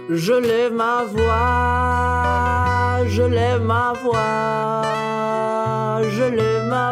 Je lève ma voix, je lève ma voix, je lève ma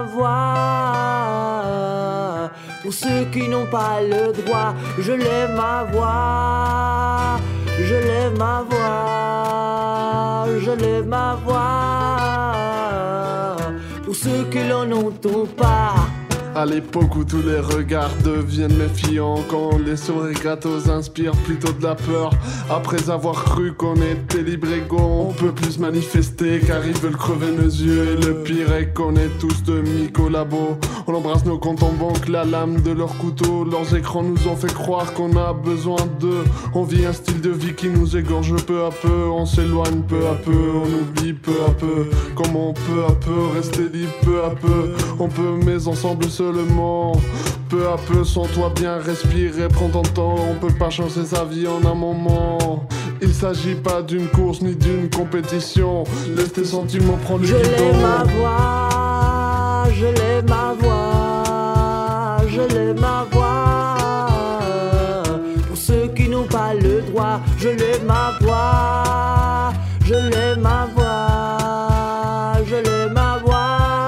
voix. Pour ceux qui n'ont pas le droit, je lève ma voix, je lève ma voix, je lève ma voix. Pour ceux qui l'en entendent pas. À l'époque où tous les regards deviennent méfiants, quand les sourires gratos inspirent plutôt de la peur. Après avoir cru qu'on était libre égaux, on peut plus manifester car ils veulent crever nos yeux. Et le pire est qu'on est tous demi-collabos. On embrasse nos comptes en banque, la lame de leur couteau. Leurs écrans nous ont fait croire qu'on a besoin d'eux. On vit un style de vie qui nous égorge peu à peu. On s'éloigne peu à peu, on oublie peu à peu. Comment on peut à peu rester libre peu à peu. On peut mais ensemble seulement. Peu à peu, sans toi bien respirer, prends ton temps. On peut pas changer sa vie en un moment. Il s'agit pas d'une course ni d'une compétition. Laisse tes sentiments prendre le guidon. Je lève ma voix, je lève ma voix, je lève ma voix. Pour ceux qui n'ont pas le droit, je lève ma voix, je lève ma voix, je lève ma voix.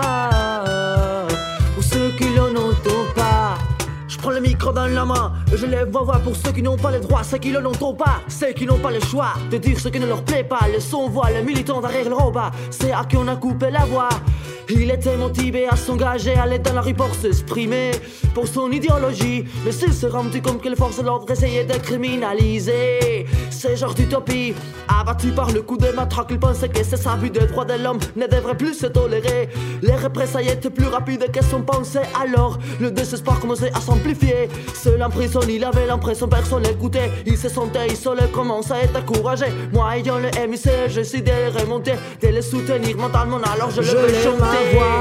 Prends le micro dans la main, je lève ma voix pour ceux qui n'ont pas les droits, ceux qui ne l'entendent pas, ceux qui n'ont pas le choix de dire ce qui ne leur plaît pas. Le son voix, le militant derrière le repas, c'est à qui on a coupé la voix. Il était motivé à s'engager, à aller dans la rue pour s'exprimer pour son idéologie. Mais s'il se rendu compte que les forces de l'ordre essayaient de criminaliser ces genres d'utopie, abattu par le coup de matraque, il pensait que ses abus de droits de l'homme ne devraient plus se tolérer. Les représailles étaient plus rapides que son pensée. Alors le désespoir commençait à s'amplifier. Seul en prison, il avait l'impression personne l'écoutait. Il se sentait isolé, commençait à être découragé. Moi ayant le MIC, je décidé de remonter, de le soutenir mentalement. Alors je le fais chanter.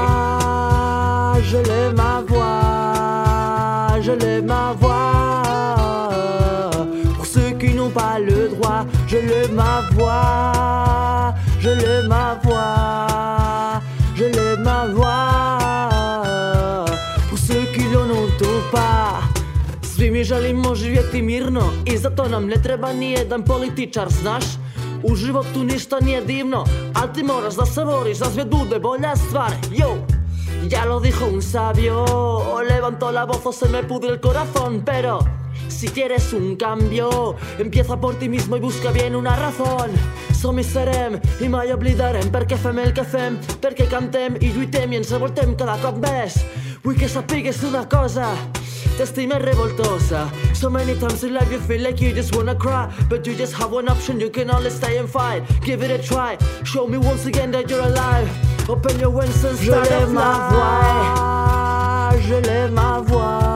Je lève ma voix, je lève ma voix. Pour ceux qui n'ont pas le droit, je lève ma voix, je lève ma voix, je lève ma voix. Pour ceux qui l'en entendent pas. Svimi želimo živjeti mirno I zato nam ne treba ni jedan političar, znaš. U životu ništa nije divno, al ti moraš da se boriš da svijet bude bolja stvar. Yo, ya lo dijo un sabio, levantó la voz o se me pudre el corazón. Pero si quieres un cambio, empieza por ti mismo y busca bien una razón. Som hi serem I mai oblidarem perquè fem el que fem, perquè cantem I lluitem I ens revoltem cada cop més. Vull que sapigues una cosa, t'estima revoltosa. So many times in life you feel like you just wanna cry, but you just have one option, you can only stay and fight. Give it a try, show me once again that you're alive. Open your wings and start a fly. Je lève ma voix,